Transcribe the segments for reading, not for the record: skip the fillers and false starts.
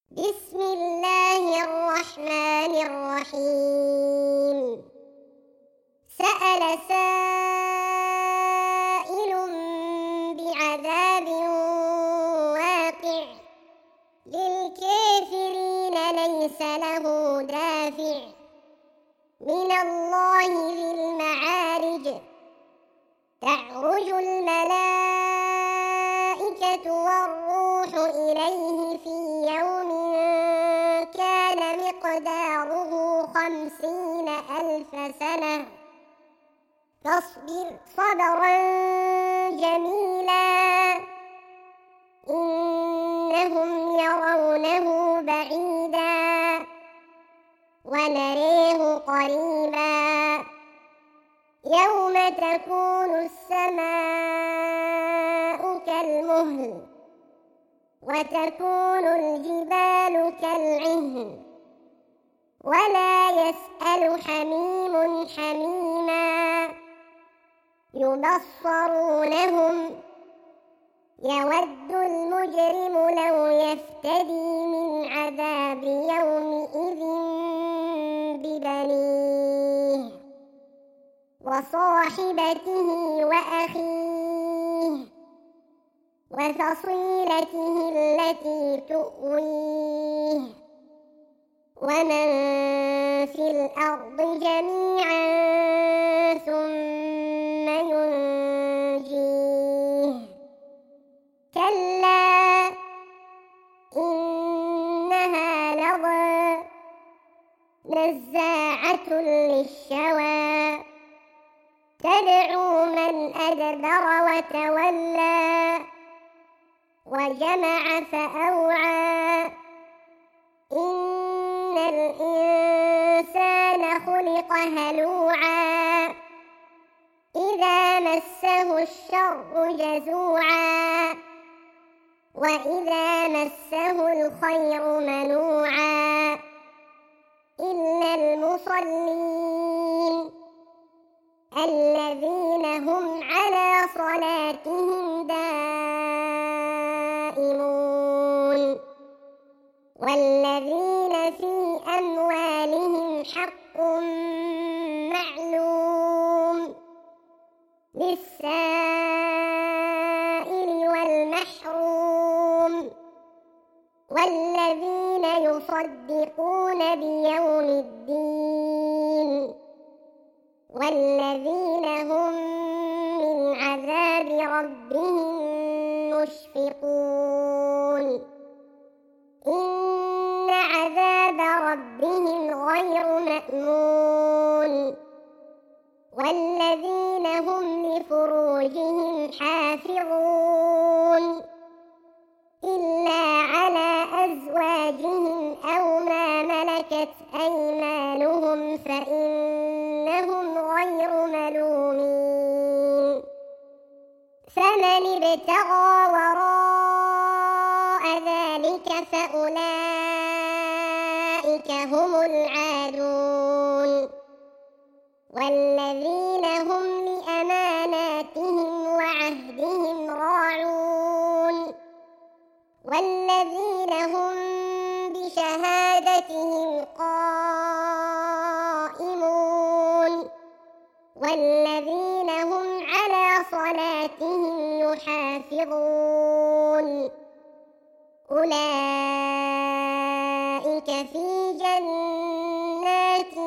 بسم الله الرحمن الرحيم. سأل سائل بعذاب واقع للكافرين ليس له دافع من الله ذي المعارج. تعرج الملائكة والروح إليه في يوم كان مقداره 50,000 سنة فاصبر صبرا جميلا إنهم يرونه بعيدا ونريه قريبا يوم تكون السماء كالمهل وتكون الجبال كالعهن ولا يسأل حميم حميما يبصرونهم يود المجرم لو يفتدي من عذاب يومئذ ببنيه وصاحبته وأخيه وفصيلته التي تؤويه ومن في الأرض جميعا ثم ينجيه كلا إنها لظى نزاعة للشوى تدعو من أدبر وتولى وجمع فأوعى إن الإنسان خلق هلوعا إذا مسه الشر جزوعا وإذا مسه الخير منوعا إلا المصلين الذين هم على صلاتهم دائمون والذين في أموالهم حق معلوم للسائل والمحروم والذين يصدقون بيوم الدين والذين هم من عذاب ربهم مشفقون إن عذاب ربهم غير مأمون والذين هم لفروجهم حافظون إلا على أزواجهم أو ما ملكت أيمانهم فإنهم غير ملومين فمن ابتغى وراء ذلك فأولئك هم العادون والذين هم لأماناتهم وعهدهم راعون والذين هم بشهادتهم قائمون والذين هم على صلاتهم يحافظون أولئك في جنات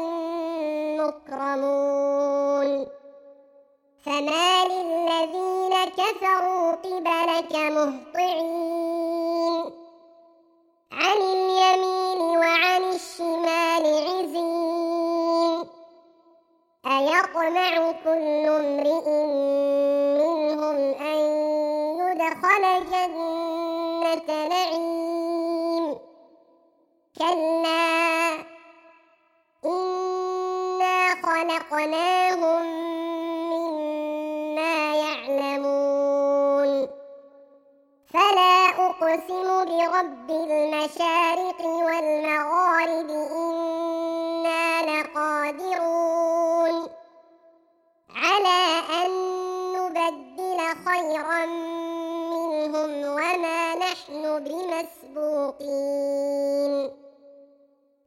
مكرمون فما للذين كفروا قبلك مهطعين عن اليمين وعن الشمال عزين أيطمع كل امرئ منهم أن يدخل جنة نعيم كلا إنا خلقناهم مما يعلمون فلا أقسم برب المشارق والمغارب إنا لقادرون على أن نبدل خيرا منهم وما نحن بمسبوقين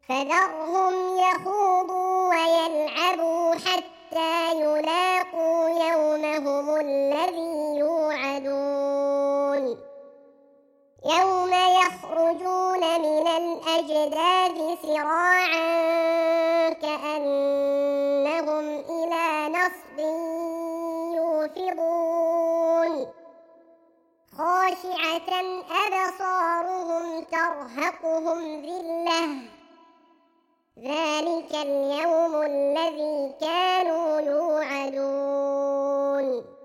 فذرهم يخوضوا ويلعبوا حتى يلاقوا يومهم الذي يوعدون يوم يخرجون من الأجداث سراعا كأنهم إلى نصب يوفضون خاشعة أبصارهم ترهقهم ذلة ذلك اليوم الذي كانوا يوعدون